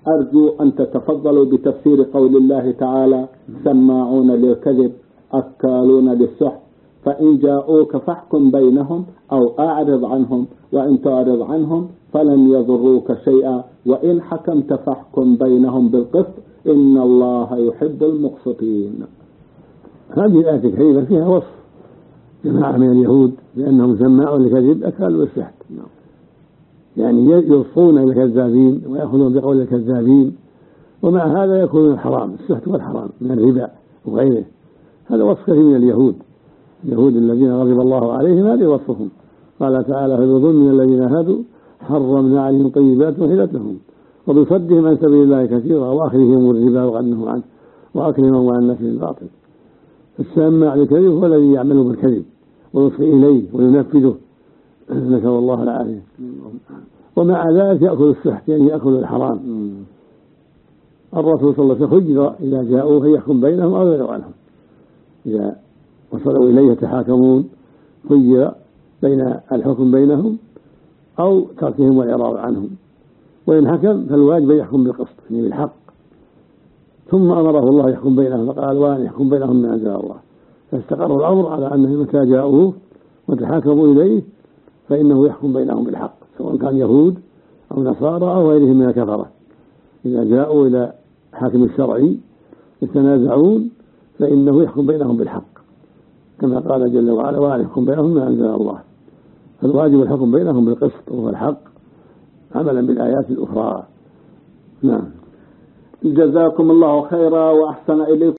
أرجو أن تتفضلوا بتفسير قول الله تعالى: سماعون للكذب أكالون للسحت، فإن جاءوك فاحكم بينهم أو أعرض عنهم، وإن تعرض عنهم فلن يضروك شيئا، وإن حكمت فاحكم بينهم بالقسط إن الله يحب المقسطين. هذه الآية الكريمة فيها وصف جماعة من اليهود لأنهم سماعون للكذب أكالوا للسحت، يعني يوصون الكذابين ويأخذون بقول الكذابين، ومع هذا يكون الحرام، السحت والحرام من الربا وغيره. هذا وصف كثير من اليهود الذين غضب الله عليهم، هذا وصفهم. قال تعالى: فبظلم من الذين هادوا حرمنا عليهم طيبات وحلت لهم وبصدهم عن سبيل الله كثيرا وأخذهم الربا وغنهم عنه وأكلهم أموال الناس بالباطل. السامع للكذب هو الذي يعمل بالكذب ويصغي إليه وينفذه، نسأل الله العافية. ومع ذلك يأكل السحت، يعني يأكل الحرام. الرسول صلى الله عليه وسلم خير إذا جاءوه يحكم بينهم أو يعرض عنهم. إذا وصلوا إليه يتحاكمون خير بين الحكم بينهم أو تركهم والإعراض عنهم، وإن حكم فالواجب يحكم بالقسط، يعني بالحق. ثم أمره الله يحكم بينهم فقال: وأن يحكم بينهم من أنزل الله. فاستقر الأمر على أنه متى جاءوه وتحاكموا إليه فإنه يحكم بينهم بالحق، سواء كان يهود أو نصارى أو غيرهم من الكفرة. إذا جاءوا إلى حاكم الشرعي يتنازعون فإنه يحكم بينهم بالحق، كما قال جل وعلا: وأن يحكم بينهم من أنزل الله. فالواجب الحكم بينهم بالقسط وهو الحق عملا بالآيات الأخرى. نعم. جزاكم الله خيرا وأحسن إليكم.